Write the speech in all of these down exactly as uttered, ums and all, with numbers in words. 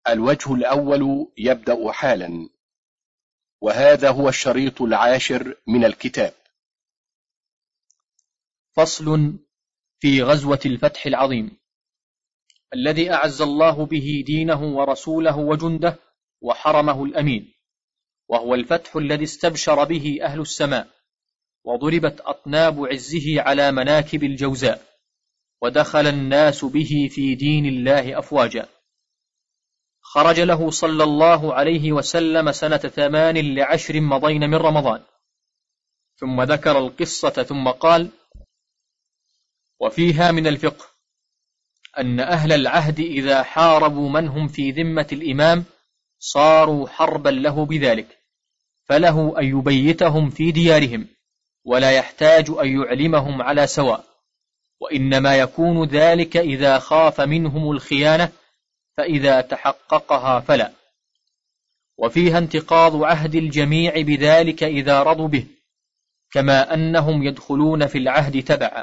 الوجه الأول يبدأ حالا، وهذا هو الشريط العاشر من الكتاب. فصل في غزوة الفتح العظيم الذي أعز الله به دينه ورسوله وجنده وحرمه الأمين، وهو الفتح الذي استبشر به أهل السماء، وضربت أطناب عزه على مناكب الجوزاء، ودخل الناس به في دين الله أفواجا. خرج له صلى الله عليه وسلم سنة ثمان لعشر مضين من رمضان، ثم ذكر القصة ثم قال: وفيها من الفقه أن أهل العهد إذا حاربوا من هم في ذمة الإمام صاروا حربا له بذلك، فله أن يبيتهم في ديارهم، ولا يحتاج أن يعلمهم على سواء، وإنما يكون ذلك إذا خاف منهم الخيانة، فإذا تحققها فلا. وفيها انتقاض عهد الجميع بذلك إذا رضوا به، كما أنهم يدخلون في العهد تبعا.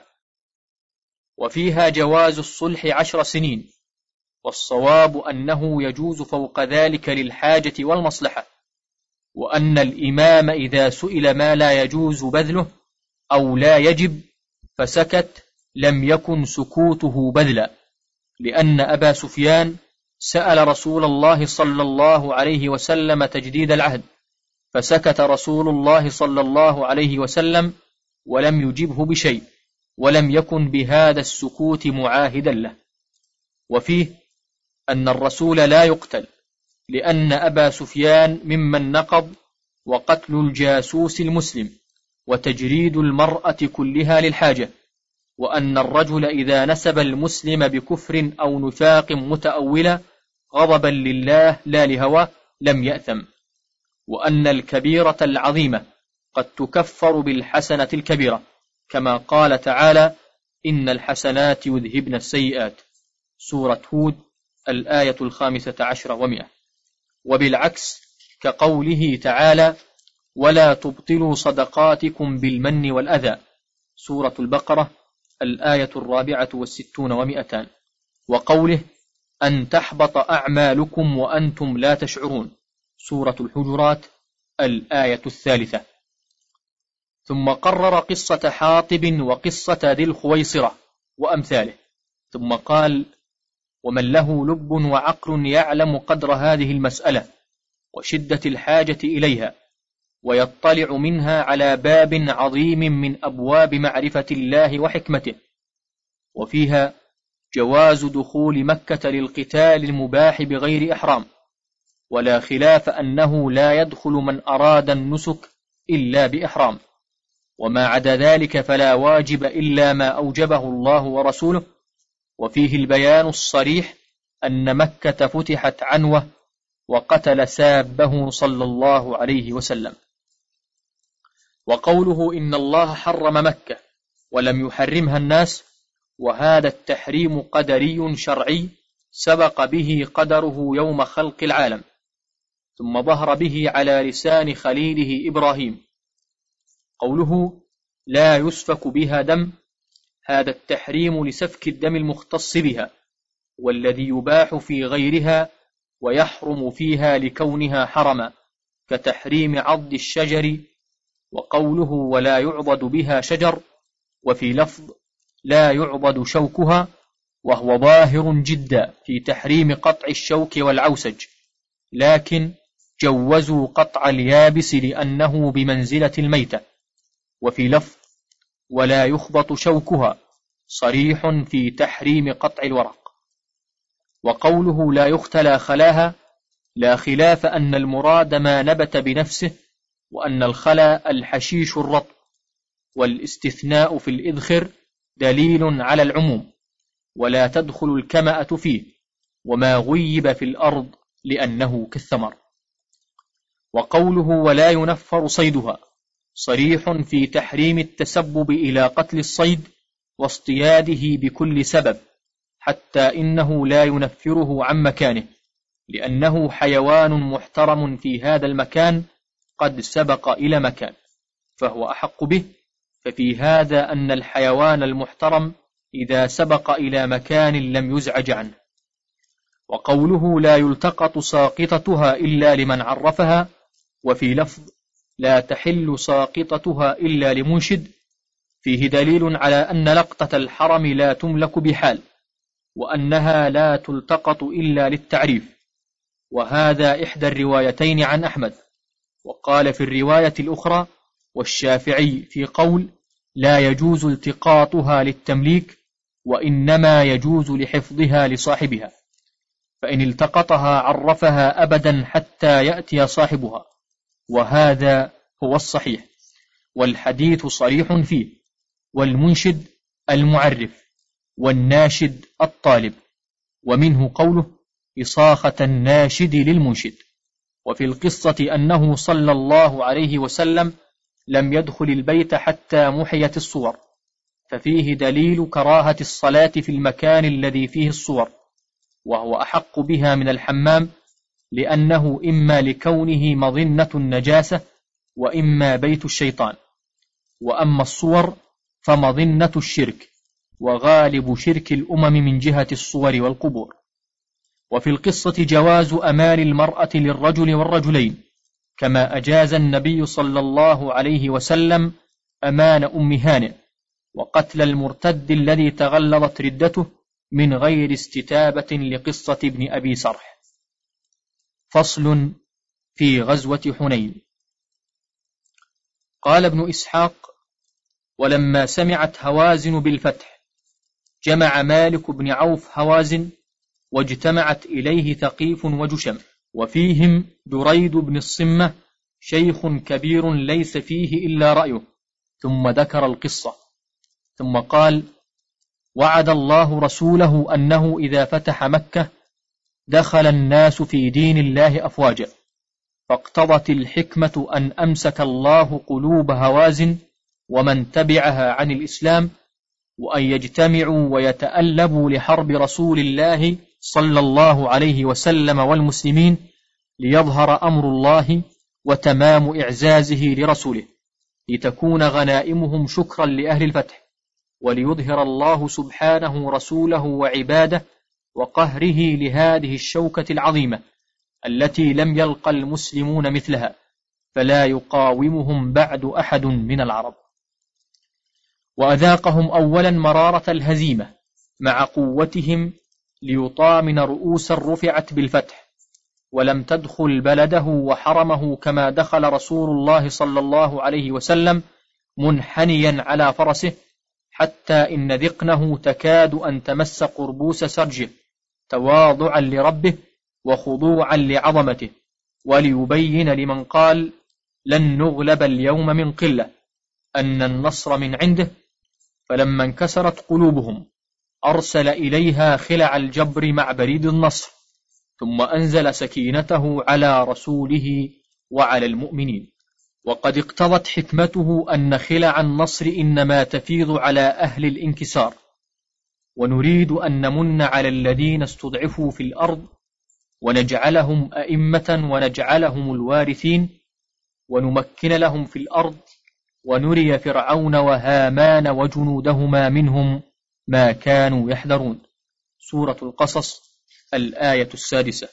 وفيها جواز الصلح عشر سنين، والصواب أنه يجوز فوق ذلك للحاجة والمصلحة، وأن الإمام إذا سئل ما لا يجوز بذله أو لا يجب فسكت لم يكن سكوته بذلا، لأن أبا سفيان سأل رسول الله صلى الله عليه وسلم تجديد العهد، فسكت رسول الله صلى الله عليه وسلم ولم يجبه بشيء، ولم يكن بهذا السكوت معاهدا له. وفيه أن الرسول لا يقتل، لأن أبا سفيان ممن نقض، وقتل الجاسوس المسلم، وتجريد المرأة كلها للحاجة، وأن الرجل إذا نسب المسلم بكفر أو نفاق متأولة غضبا لله لا لهواه لم يأثم، وأن الكبيرة العظيمة قد تكفر بالحسنة الكبيرة، كما قال تعالى: إن الحسنات يذهبن السيئات، سورة هود الآية الخامسة عشر ومئة. وبالعكس كقوله تعالى: ولا تبطلوا صدقاتكم بالمن والأذى، سورة البقرة الآية الرابعة والستون ومئتان. وقوله: أن تحبط أعمالكم وأنتم لا تشعرون، سورة الحجرات الآية الثالثة. ثم قرر قصة حاطب وقصة ذي الخويصرة وأمثاله، ثم قال: ومن له لب وعقل يعلم قدر هذه المسألة وشدة الحاجة إليها، ويطلع منها على باب عظيم من أبواب معرفة الله وحكمته. وفيها جواز دخول مكة للقتال المباح بغير إحرام، ولا خلاف أنه لا يدخل من أراد النسك إلا بإحرام، وما عدا ذلك فلا واجب إلا ما أوجبه الله ورسوله. وفيه البيان الصريح أن مكة فتحت عنوة، وقتل سابه صلى الله عليه وسلم. وقوله إن الله حرم مكة ولم يحرمها الناس، وهذا التحريم قدري شرعي سبق به قدره يوم خلق العالم، ثم ظهر به على لسان خليله إبراهيم. قوله لا يسفك بها دم، هذا التحريم لسفك الدم المختص بها، والذي يباح في غيرها ويحرم فيها لكونها حرما، كتحريم عض الشجر. وقوله ولا يعضد بها شجر، وفي لفظ لا يعضد شوكها، وهو ظاهر جدا في تحريم قطع الشوك والعوسج، لكن جوزوا قطع اليابس لأنه بمنزلة الميتة. وفي لفظ ولا يخبط شوكها صريح في تحريم قطع الورق. وقوله لا يختلى خلاها، لا خلاف أن المراد ما نبت بنفسه، وأن الخلا الحشيش الرطب، والاستثناء في الإذخر دليل على العموم، ولا تدخل الكمأة فيه، وما غيب في الأرض لأنه كالثمر. وقوله ولا ينفر صيدها صريح في تحريم التسبب إلى قتل الصيد واصطياده بكل سبب، حتى إنه لا ينفره عن مكانه، لأنه حيوان محترم في هذا المكان قد سبق إلى مكان، فهو أحق به. ففي هذا أن الحيوان المحترم إذا سبق إلى مكان لم يزعج عنه. وقوله لا يلتقط ساقطتها إلا لمن عرفها، وفي لفظ لا تحل ساقطتها إلا لمنشد، فيه دليل على أن لقطة الحرم لا تملك بحال، وأنها لا تلتقط إلا للتعريف، وهذا إحدى الروايتين عن أحمد. وقال في الرواية الأخرى والشافعي في قول لا يجوز التقاطها للتمليك، وإنما يجوز لحفظها لصاحبها، فإن التقطها عرفها أبدا حتى يأتي صاحبها، وهذا هو الصحيح، والحديث صريح فيه. والمنشد المعرف، والناشد الطالب، ومنه قوله إصاخة الناشد للمنشد. وفي القصة أنه صلى الله عليه وسلم لم يدخل البيت حتى محيت الصور، ففيه دليل كراهة الصلاة في المكان الذي فيه الصور، وهو أحق بها من الحمام، لأنه إما لكونه مظنة النجاسة، وإما بيت الشيطان. وأما الصور فمظنة الشرك، وغالب شرك الأمم من جهة الصور والقبور. وفي القصة جواز أمان المرأة للرجل والرجلين، كما أجاز النبي صلى الله عليه وسلم أمان أم هانئ، وقتل المرتد الذي تغلظت ردته من غير استتابة لقصة ابن أبي سرح. فصل في غزوة حنين. قال ابن إسحاق: ولما سمعت هوازن بالفتح جمع مالك بن عوف هوازن، واجتمعت إليه ثقيف وجشم، وفيهم دريد بن الصمة شيخ كبير ليس فيه إلا رأيه، ثم ذكر القصة، ثم قال: وعد الله رسوله أنه إذا فتح مكة دخل الناس في دين الله أفواجا، فاقتضت الحكمة أن أمسك الله قلوب هوازن ومن تبعها عن الإسلام، وأن يجتمعوا ويتألبوا لحرب رسول الله صلى الله عليه وسلم والمسلمين، ليظهر أمر الله وتمام إعزازه لرسوله، لتكون غنائمهم شكرا لأهل الفتح، وليظهر الله سبحانه رسوله وعباده وقهره لهذه الشوكة العظيمة التي لم يلقى المسلمون مثلها، فلا يقاومهم بعد أحد من العرب. وأذاقهم أولا مرارة الهزيمة مع قوتهم، ليطامن رؤوسا رفعت بالفتح، ولم تدخل بلده وحرمه كما دخل رسول الله صلى الله عليه وسلم منحنيا على فرسه، حتى إن ذقنه تكاد أن تمس قربوس سرجه، تواضعا لربه وخضوعا لعظمته، وليبين لمن قال لن نغلب اليوم من قلة أن النصر من عنده. فلما انكسرت قلوبهم أرسل إليها خلع الجبر مع بريد النصر، ثم أنزل سكينته على رسوله وعلى المؤمنين. وقد اقتضت حكمته أن خلع النصر إنما تفيض على أهل الانكسار، ونريد أن نمن على الذين استضعفوا في الأرض، ونجعلهم أئمة ونجعلهم الوارثين، ونمكن لهم في الأرض، ونري فرعون وهامان وجنودهما منهم ما كانوا يحذرون. سورة القصص الآية السادسة.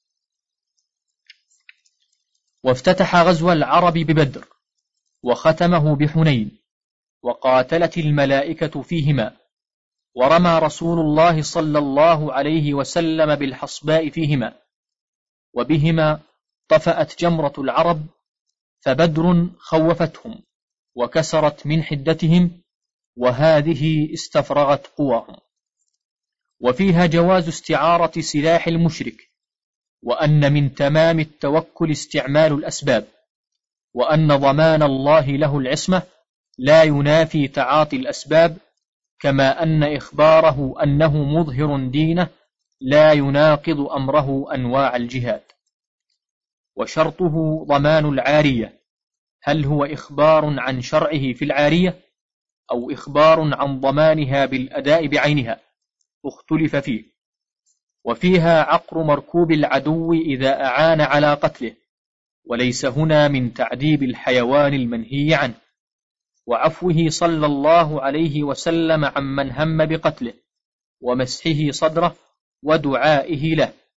وافتتح غزو العرب ببدر، وختمه بحنين، وقاتلت الملائكة فيهما، ورمى رسول الله صلى الله عليه وسلم بالحصباء فيهما، وبهما طفأت جمرة العرب، فبدر خوفتهم وكسرت من حدتهم، وهذه استفرغت قواهم. وفيها جواز استعارة سلاح المشرك، وأن من تمام التوكل استعمال الأسباب، وأن ضمان الله له العصمة لا ينافي تعاطي الأسباب، كما أن إخباره أنه مظهر دينه لا يناقض أمره أنواع الجهاد. وشرطه ضمان العارية، هل هو إخبار عن شرعه في العارية أو إخبار عن ضمانها بالأداء بعينها؟ اختلف فيه. وفيها عقر مركوب العدو إذا أعان على قتله، وليس هنا من تعذيب الحيوان المنهي عنه، وعفوه صلى الله عليه وسلم عمن هم بقتله، ومسحه صدره ودعائه له،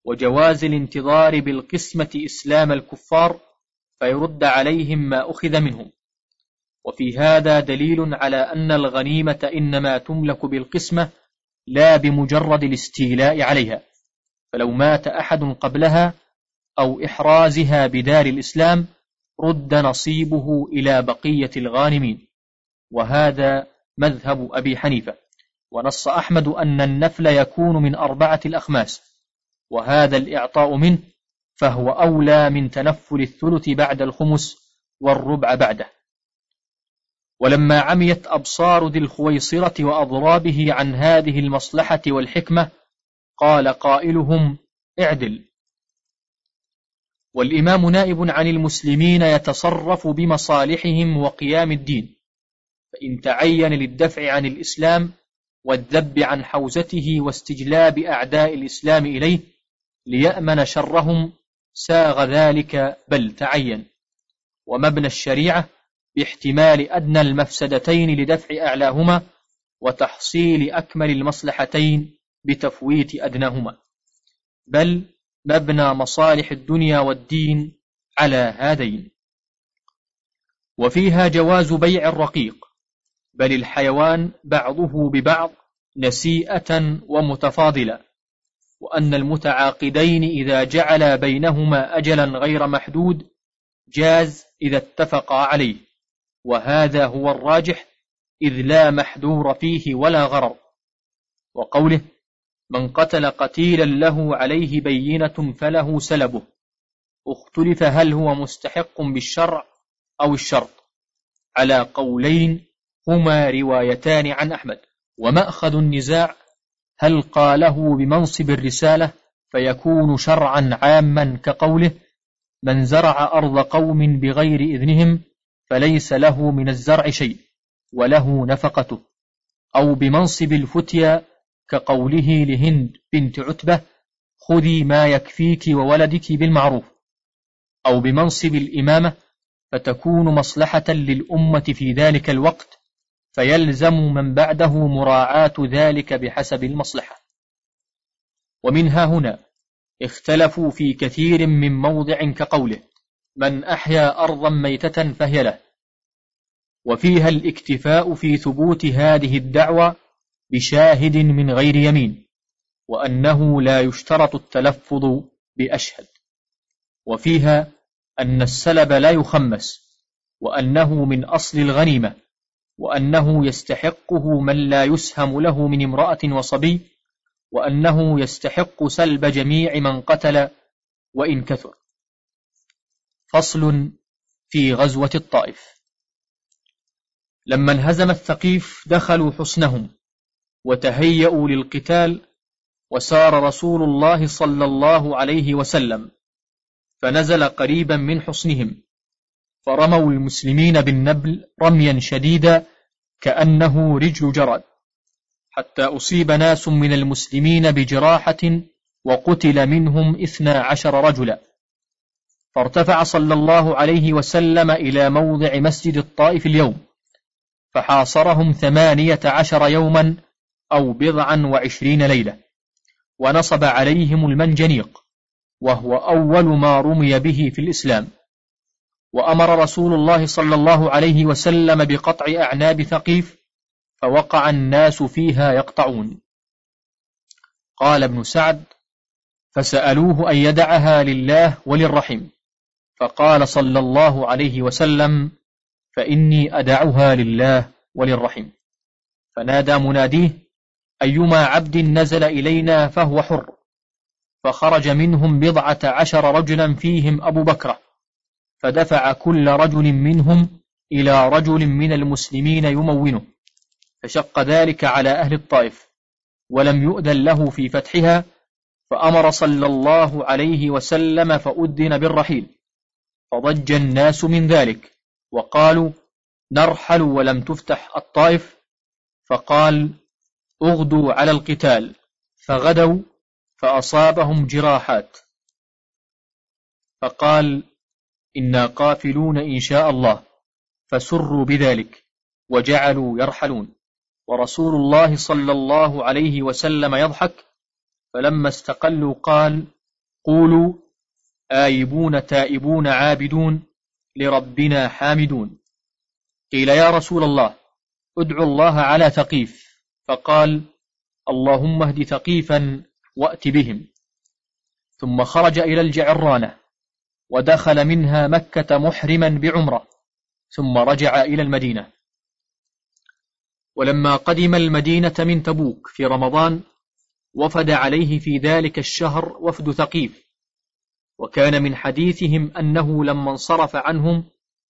وجواز الانتظار بالقسمة إسلام الكفار فيرد عليهم ما أخذ منهم. وفي هذا دليل على أن الغنيمة إنما تملك بالقسمة لا بمجرد الاستيلاء عليها، فلو مات أحد قبلها أو إحرازها بدار الإسلام رد نصيبه إلى بقية الغانمين، وهذا مذهب أبي حنيفة. ونص أحمد أن النفل يكون من أربعة الأخماس، وهذا الإعطاء منه فهو أولى من تنفل الثلث بعد الخمس والربع بعده. ولما عميت أبصار ذي الخويصرة وأضرابه عن هذه المصلحة والحكمة قال قائلهم: اعدل. والإمام نائب عن المسلمين يتصرف بمصالحهم وقيام الدين، فإن تعين للدفع عن الإسلام والذب عن حوزته واستجلاب أعداء الإسلام إليه ليأمن شرهم ساغ ذلك بل تعين. ومبنى الشريعة باحتمال أدنى المفسدتين لدفع أعلاهما وتحصيل أكمل المصلحتين بتفويت أدناهما، بل مبنى مصالح الدنيا والدين على هذين. وفيها جواز بيع الرقيق، بل الحيوان بعضه ببعض نسيئة ومتفاضلا، وأن المتعاقدين إذا جعل بينهما أجلا غير محدود جاز إذا اتفقا عليه، وهذا هو الراجح إذ لا محذور فيه ولا غرر. وقوله: من قتل قتيلا له عليه بينة فله سلبه، اختلف هل هو مستحق بالشرع أو الشرط، على قولين هما روايتان عن أحمد. ومأخذ النزاع هل قاله بمنصب الرسالة فيكون شرعا عاما كقوله: من زرع أرض قوم بغير إذنهم فليس له من الزرع شيء وله نفقته، أو بمنصب الفتيا كقوله لهند بنت عتبة: خذي ما يكفيك وولدك بالمعروف، أو بمنصب الإمامة فتكون مصلحة للأمة في ذلك الوقت فيلزم من بعده مراعاة ذلك بحسب المصلحة. ومنها هنا اختلفوا في كثير من موضع كقوله: من أحيا أرضا ميتة فهي له. وفيها الاكتفاء في ثبوت هذه الدعوة بشاهد من غير يمين، وأنه لا يشترط التلفظ بأشهد. وفيها أن السلب لا يخمس، وأنه من أصل الغنيمة، وأنه يستحقه من لا يسهم له من امرأة وصبي، وأنه يستحق سلب جميع من قتل وإن كثر. فصل في غزوة الطائف. لما انهزم الثقيف دخلوا حصنهم وتهيأوا للقتال، وسار رسول الله صلى الله عليه وسلم فنزل قريبا من حصنهم، فرموا المسلمين بالنبل رميا شديدا كأنه رجل جراد، حتى أصيب ناس من المسلمين بجراحة وقتل منهم اثنى عشر رجلا. فارتفع صلى الله عليه وسلم إلى موضع مسجد الطائف اليوم، فحاصرهم ثمانية عشر يوما أو بضعا وعشرين ليلة، ونصب عليهم المنجنيق، وهو أول ما رمي به في الإسلام. وأمر رسول الله صلى الله عليه وسلم بقطع أعناب ثقيف، فوقع الناس فيها يقطعون. قال ابن سعد: فسألوه أن يدعها لله وللرحم، فقال صلى الله عليه وسلم: فإني أدعها لله وللرحم. فنادى مناديه: أيما عبد نزل إلينا فهو حر. فخرج منهم بضعة عشر رجلا فيهم أبو بكر، فدفع كل رجل منهم إلى رجل من المسلمين يمونه، فشق ذلك على أهل الطائف، ولم يؤذن له في فتحها، فأمر صلى الله عليه وسلم فأذن بالرحيل، فضج الناس من ذلك وقالوا: نرحل ولم تفتح الطائف. فقال: اغدوا على القتال. فغدوا فأصابهم جراحات، فقال: إنا قافلون إن شاء الله، فسروا بذلك وجعلوا يرحلون، ورسول الله صلى الله عليه وسلم يضحك. فلما استقلوا قال: قولوا آيبون تائبون عابدون لربنا حامدون. قيل يا رسول الله ادعو الله على ثقيف، فقال اللهم اهد ثقيفا وأت بهم. ثم خرج إلى الجعرانة ودخل منها مكة محرما بعمرة، ثم رجع إلى المدينة. ولما قدم المدينة من تبوك في رمضان وفد عليه في ذلك الشهر وفد ثقيف، وكان من حديثهم أنه لما انصرف عنهم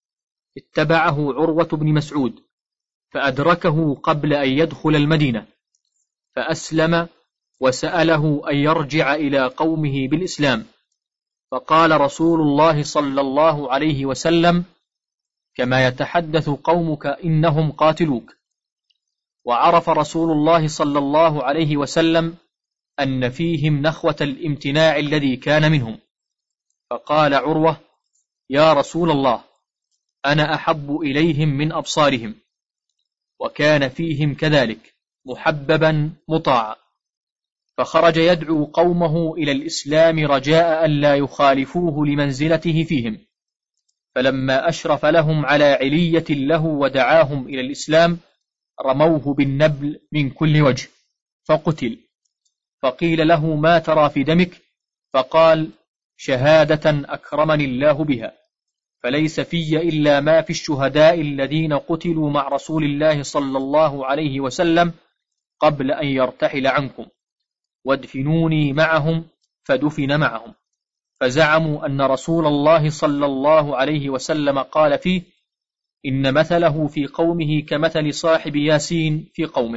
اتبعه عروة بن مسعود فأدركه قبل أن يدخل المدينة فأسلم وسأله أن يرجع إلى قومه بالإسلام، فقال رسول الله صلى الله عليه وسلم كما يتحدث قومك إنهم قاتلوك. وعرف رسول الله صلى الله عليه وسلم أن فيهم نخوة الامتناع الذي كان منهم، فقال عروة يا رسول الله أنا أحب إليهم من أبصارهم، وكان فيهم كذلك محببا مطاعا، فخرج يدعو قومه إلى الإسلام رجاء أن لا يخالفوه لمنزلته فيهم، فلما أشرف لهم على علية له ودعاهم إلى الإسلام رموه بالنبل من كل وجه فقتل. فقيل له ما ترى في دمك؟ فقال شهادة أكرمني الله بها، فليس في إلا ما في الشهداء الذين قتلوا مع رسول الله صلى الله عليه وسلم قبل أن يرتحل عنكم، وادفنوني معهم فدفن معهم. فزعموا أن رسول الله صلى الله عليه وسلم قال فيه إن مثله في قومه كمثل صاحب ياسين في قومه.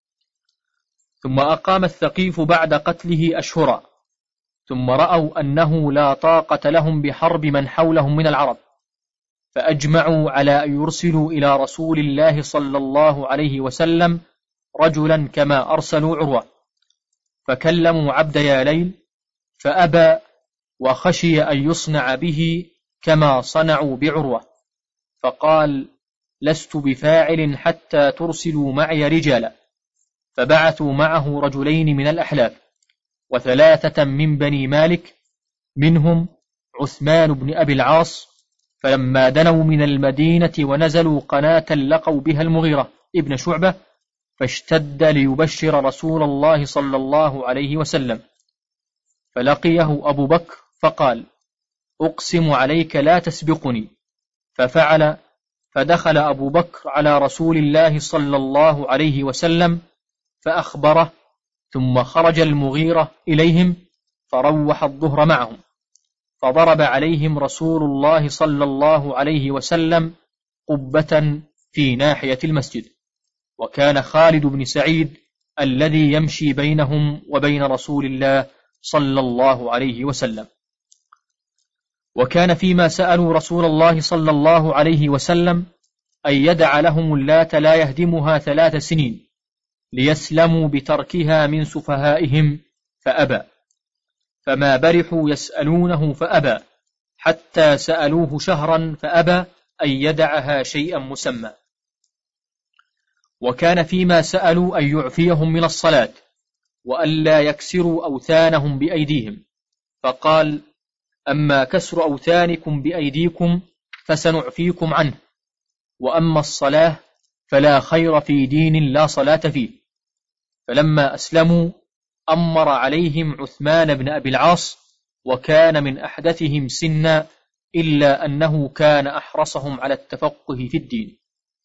ثم أقام الثقيف بعد قتله أشهرا، ثم رأوا أنه لا طاقة لهم بحرب من حولهم من العرب، فأجمعوا على أن يرسلوا إلى رسول الله صلى الله عليه وسلم رجلا كما أرسلوا عروة، فكلموا عبد ياليل فأبى، وخشي أن يصنع به كما صنعوا بعروة، فقال لست بفاعل حتى ترسلوا معي رجالا. فبعثوا معه رجلين من الأحلاف وثلاثة من بني مالك منهم عثمان بن أبي العاص. فلما دنوا من المدينة ونزلوا قناة لقوا بها المغيرة ابن شعبة، فاشتد ليبشر رسول الله صلى الله عليه وسلم، فلقيه أبو بكر فقال أقسم عليك لا تسبقني، ففعل. فدخل أبو بكر على رسول الله صلى الله عليه وسلم فأخبره، ثم خرج المغيرة إليهم فروح الظهر معهم، فضرب عليهم رسول الله صلى الله عليه وسلم قبة في ناحية المسجد، وكان خالد بن سعيد الذي يمشي بينهم وبين رسول الله صلى الله عليه وسلم. وكان فيما سألوا رسول الله صلى الله عليه وسلم أن يدع لهم اللات لا يهدمها ثلاث سنين ليسلموا بتركها من سفهائهم، فأبى. فما برحوا يسألونه فأبى، حتى سألوه شهرا فأبى أن يدعها شيئا مسمى. وكان فيما سألوا أن يعفيهم من الصلاة وألا يكسروا أوثانهم بأيديهم، فقال أما كسر أوثانكم بأيديكم فسنعفيكم عنه، وأما الصلاة فلا خير في دين لا صلاة فيه. فلما أسلموا أمر عليهم عثمان بن أبي العاص، وكان من أحدثهم سنا إلا أنه كان أحرصهم على التفقه في الدين.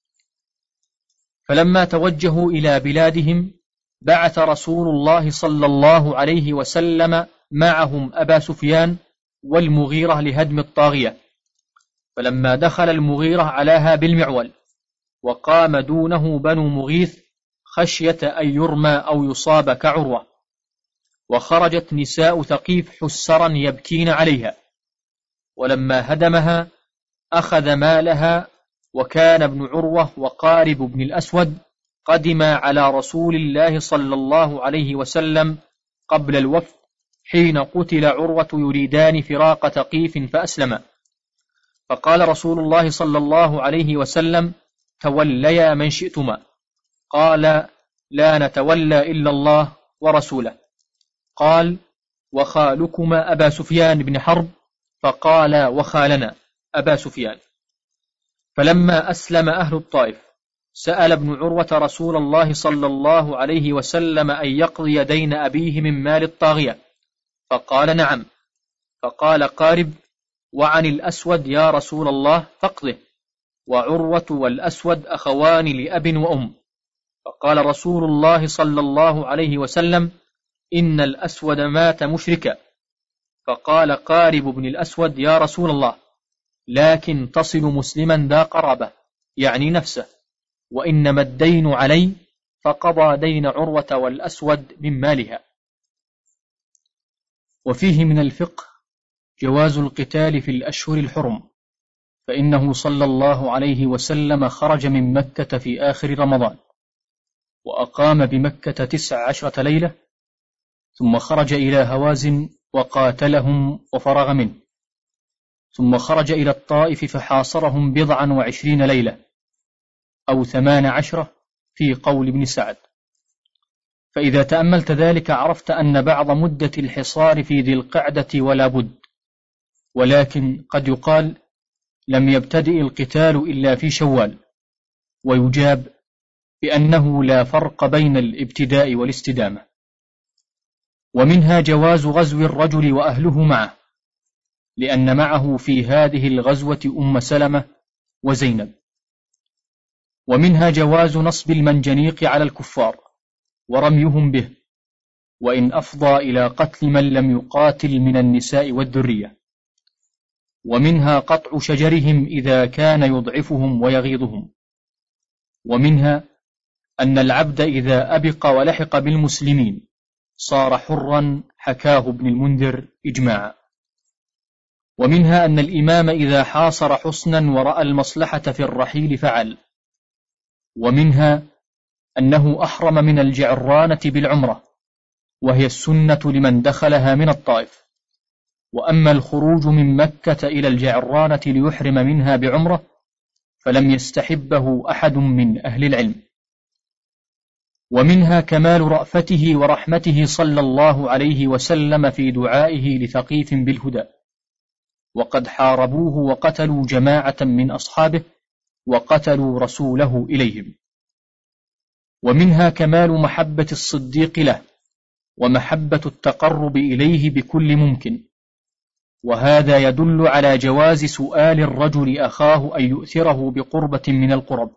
فلما توجهوا إلى بلادهم بعث رسول الله صلى الله عليه وسلم معهم أبا سفيان والمغيرة لهدم الطاغية. فلما دخل المغيرة علاها بالمعول وقام دونه بنو مغيث خشية أن يرمى أو يصاب كعروة، وخرجت نساء ثقيف حسرا يبكين عليها. ولما هدمها أخذ مالها، وكان ابن عروة وقارب بن الأسود قدما على رسول الله صلى الله عليه وسلم قبل الوفد حين قتل عروة يريدان فراق ثقيف فأسلما. فقال رسول الله صلى الله عليه وسلم توليا من شئتما. قال لا نتولى إلا الله ورسوله. قال وخالكما أبا سفيان بن حرب؟ فقال وخالنا أبا سفيان. فلما أسلم أهل الطائف سأل ابن عروة رسول الله صلى الله عليه وسلم أن يقضي دين أبيه من مال الطاغية، فقال نعم. فقال قارب: وعن الأسود يا رسول الله فاقضه، وعروة والأسود أخوان لأب وأم. فقال رسول الله صلى الله عليه وسلم: إن الأسود مات مشركا. فقال قارب بن الأسود: يا رسول الله، لكن تصل مسلما ذا قرابة، يعني نفسه، وإنما الدين علي. فقضى دين عروة والأسود من مالها. وفيه من الفقه جواز القتال في الأشهر الحرم، فإنه صلى الله عليه وسلم خرج من مكة في آخر رمضان، وأقام بمكة تسع عشرة ليلة، ثم خرج إلى هوازن وقاتلهم وفرغ منه، ثم خرج إلى الطائف فحاصرهم بضعا وعشرين ليلة أو ثمان عشرة في قول ابن سعد. فإذا تأملت ذلك عرفت أن بعض مدة الحصار في ذي القعدة ولا بد، ولكن قد يقال لم يبتدئ القتال إلا في شوال، ويجاب بأنه لا فرق بين الابتداء والاستدامة. ومنها جواز غزو الرجل وأهله معه، لأن معه في هذه الغزوة أم سلمة وزينب. ومنها جواز نصب المنجنيق على الكفار ورميهم به، وإن أفضى إلى قتل من لم يقاتل من النساء والذرية. ومنها قطع شجرهم إذا كان يضعفهم ويغيظهم. ومنها أن العبد إذا أبق ولحق بالمسلمين صار حرا، حكاه ابن المنذر إجماعا. ومنها أن الإمام إذا حاصر حصنا ورأى المصلحة في الرحيل فعل. ومنها أنه أحرم من الجعرانة بالعمرة، وهي السنة لمن دخلها من الطائف. وأما الخروج من مكة إلى الجعرانة ليحرم منها بعمرة فلم يستحبه أحد من أهل العلم. ومنها كمال رأفته ورحمته صلى الله عليه وسلم في دعائه لثقيف بالهدى، وقد حاربوه وقتلوا جماعة من أصحابه وقتلوا رسوله إليهم. ومنها كمال محبة الصديق له ومحبة التقرب إليه بكل ممكن، وهذا يدل على جواز سؤال الرجل أخاه أن يؤثره بقربة من القرب،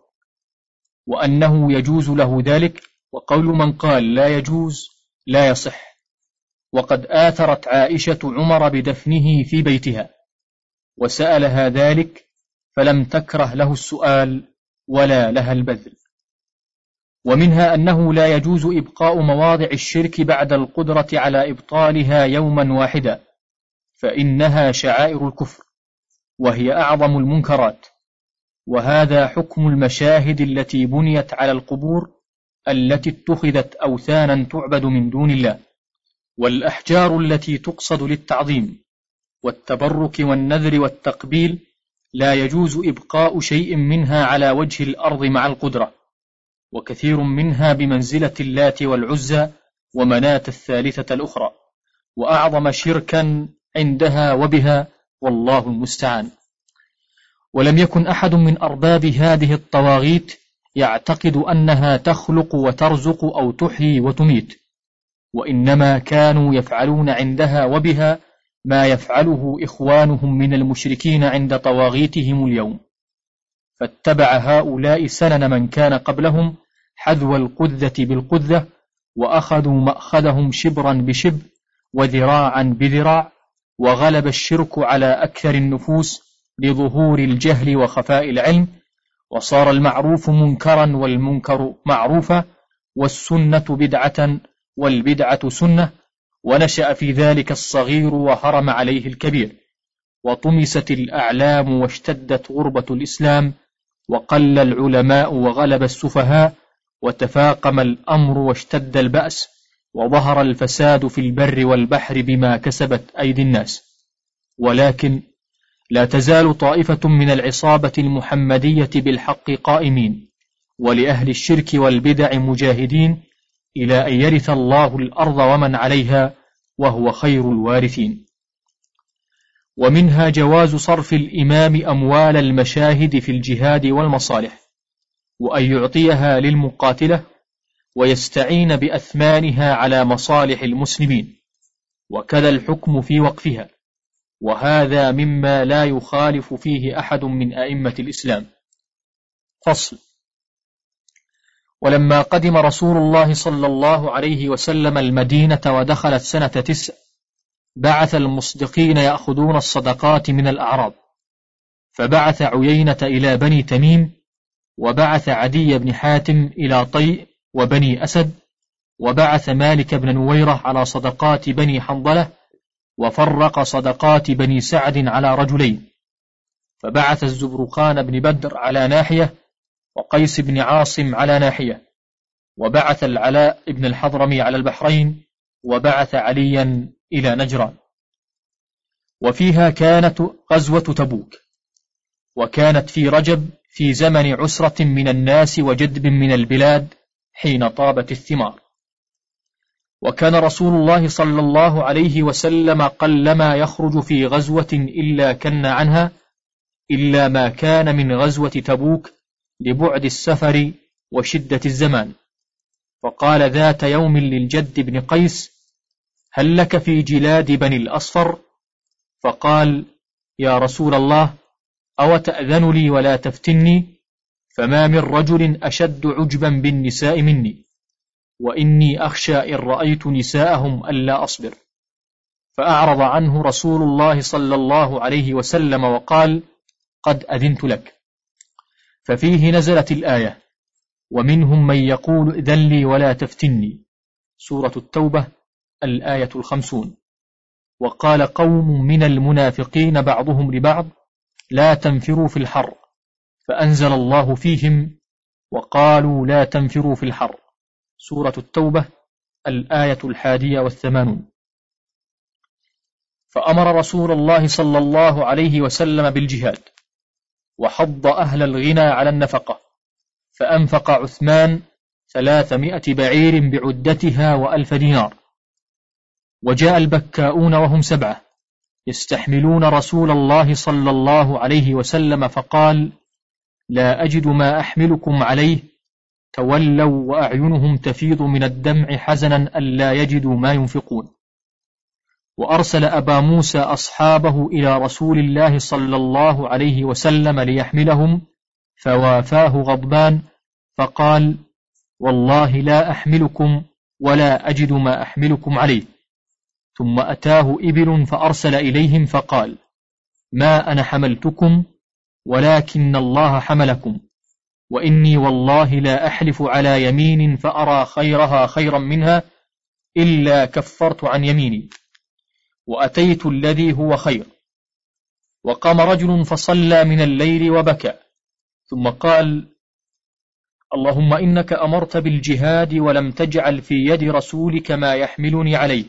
وأنه يجوز له ذلك. وقول من قال لا يجوز لا يصح، وقد آثرت عائشة عمر بدفنه في بيتها وسألها ذلك فلم تكره له السؤال ولا لها البذل. ومنها أنه لا يجوز إبقاء مواضع الشرك بعد القدرة على إبطالها يوما واحدا، فإنها شعائر الكفر وهي أعظم المنكرات. وهذا حكم المشاهد التي بنيت على القبور التي اتخذت أوثانا تعبد من دون الله، والأحجار التي تقصد للتعظيم والتبرك والنذر والتقبيل لا يجوز إبقاء شيء منها على وجه الأرض مع القدرة، وكثير منها بمنزلة اللات والعزى ومناة الثالثة الأخرى، وأعظم شركا عندها وبها، والله المستعان. ولم يكن أحد من أرباب هذه الطواغيت يعتقد أنها تخلق وترزق أو تحيي وتميت، وإنما كانوا يفعلون عندها وبها ما يفعله إخوانهم من المشركين عند طواغيتهم اليوم. فاتبع هؤلاء سنن من كان قبلهم حذو القذة بالقذة، وأخذوا مأخذهم شبرا بشبر وذراعا بذراع، وغلب الشرك على أكثر النفوس لظهور الجهل وخفاء العلم، وصار المعروف منكرا والمنكر معروفا، والسنة بدعة والبدعة سنة، ونشأ في ذلك الصغير وهرم عليه الكبير، وطمست الأعلام واشتدت غربة الإسلام، وقل العلماء وغلب السفهاء، وتفاقم الأمر واشتد البأس، وظهر الفساد في البر والبحر بما كسبت أيدي الناس. ولكن لا تزال طائفة من العصابة المحمدية بالحق قائمين، ولأهل الشرك والبدع مجاهدين، إلى أن يرث الله الأرض ومن عليها وهو خير الوارثين. ومنها جواز صرف الإمام أموال المشاهد في الجهاد والمصالح، وأن يعطيها للمقاتلة ويستعين بأثمانها على مصالح المسلمين، وكذا الحكم في وقفها، وهذا مما لا يخالف فيه أحد من أئمة الإسلام. فصل. ولما قدم رسول الله صلى الله عليه وسلم المدينة ودخلت سنة تسع، بعث المصدقين يأخذون الصدقات من الأعراب، فبعث عيينة إلى بني تميم، وبعث عدي بن حاتم إلى طيء وبني أسد، وبعث مالك بن نويرة على صدقات بني حنظلة، وفرق صدقات بني سعد على رجلين، فبعث الزبرقان بن بدر على ناحية، وقيس بن عاصم على ناحية، وبعث العلاء بن الحضرمي على البحرين، وبعث عليا إلى نجران. وفيها كانت غزوة تبوك، وكانت في رجب في زمن عسرة من الناس وجدب من البلاد حين طابت الثمار. وكان رسول الله صلى الله عليه وسلم قلما يخرج في غزوة إلا كن عنها، إلا ما كان من غزوة تبوك لبعد السفر وشدة الزمان. فقال ذات يوم للجد بن قيس: هل لك في جلاد بني الأصفر؟ فقال: يا رسول الله، أو تأذن لي ولا تفتني؟ فما من رجل أشد عجبا بالنساء مني، وإني أخشى إن رأيت نساءهم ألا أصبر. فأعرض عنه رسول الله صلى الله عليه وسلم وقال: قد أذنت لك. ففيه نزلت الآية: ومنهم من يقول إذن لي ولا تفتني، سورة التوبة الآية الخمسون. وقال قوم من المنافقين بعضهم لبعض: لا تنفروا في الحر، فأنزل الله فيهم: وقالوا لا تنفروا في الحر، سورة التوبة الآية الحادية والثمانون. فأمر رسول الله صلى الله عليه وسلم بالجهاد، وحض أهل الغنى على النفقة، فأنفق عثمان ثلاثمائة بعير بعدتها وألف دينار. وجاء البكاؤون وهم سبعة يستحملون رسول الله صلى الله عليه وسلم، فقال: لا أجد ما أحملكم عليه. تولوا وأعينهم تفيض من الدمع حزنا ألا يجدوا ما ينفقون. وأرسل أبا موسى أصحابه إلى رسول الله صلى الله عليه وسلم ليحملهم، فوافاه غضبان، فقال: والله لا أحملكم ولا أجد ما أحملكم عليه. ثم أتاه إبل فأرسل إليهم فقال: ما أنا حملتكم ولكن الله حملكم، وإني والله لا أحلف على يمين فأرى خيرها خيرا منها إلا كفرت عن يميني، وأتيت الذي هو خير. وقام رجل فصلى من الليل وبكى، ثم قال: اللهم إنك أمرت بالجهاد ولم تجعل في يد رسولك ما يحملني عليه،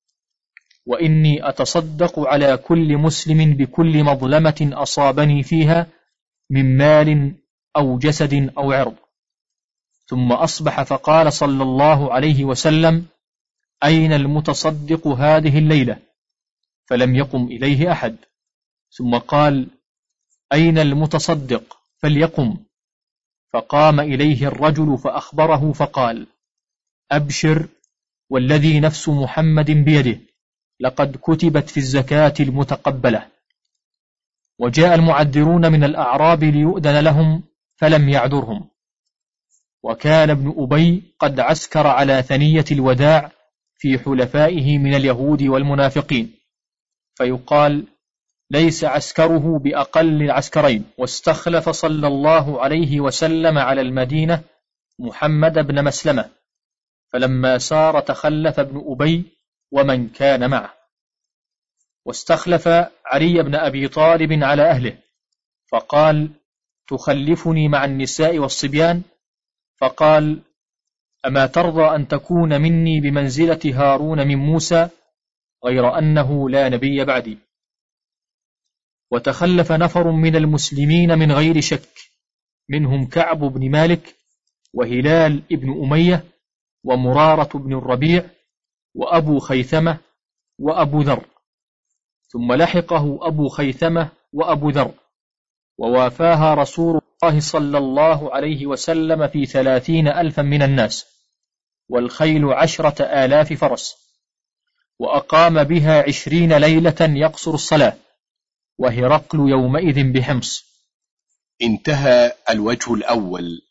وإني أتصدق على كل مسلم بكل مظلمة أصابني فيها من مال أو جسد أو عرض. ثم أصبح فقال صلى الله عليه وسلم: أين المتصدق هذه الليلة؟ فلم يقم إليه أحد. ثم قال: أين المتصدق؟ فليقم. فقام إليه الرجل فأخبره فقال: أبشر والذي نفس محمد بيده، لقد كتبت في الزكاة المتقبلة. وجاء المعذرون من الأعراب ليؤذن لهم، فلم يعذرهم. وكان ابن أبي قد عسكر على ثنية الوداع في حلفائه من اليهود والمنافقين، فيقال: ليس عسكره بأقل العسكرين. واستخلف صلى الله عليه وسلم على المدينة محمد بن مسلمة، فلما سار تخلف ابن أبي ومن كان معه. واستخلف علي بن أبي طالب على أهله، فقال: تخلفني مع النساء والصبيان؟ فقال: أما ترضى أن تكون مني بمنزلة هارون من موسى، غير أنه لا نبي بعدي. وتخلف نفر من المسلمين من غير شك، منهم كعب بن مالك، وهلال بن أمية، ومرارة بن الربيع، وأبو خيثمة، وأبو ذر، ثم لحقه أبو خيثمة وأبو ذر، ووافاها رسول الله صلى الله عليه وسلم في ثلاثين ألفا من الناس، والخيل عشرة آلاف فرس، وأقام بها عشرين ليلة يقصر الصلاة، وهرقل يومئذ بحمص. انتهى الوجه الأول.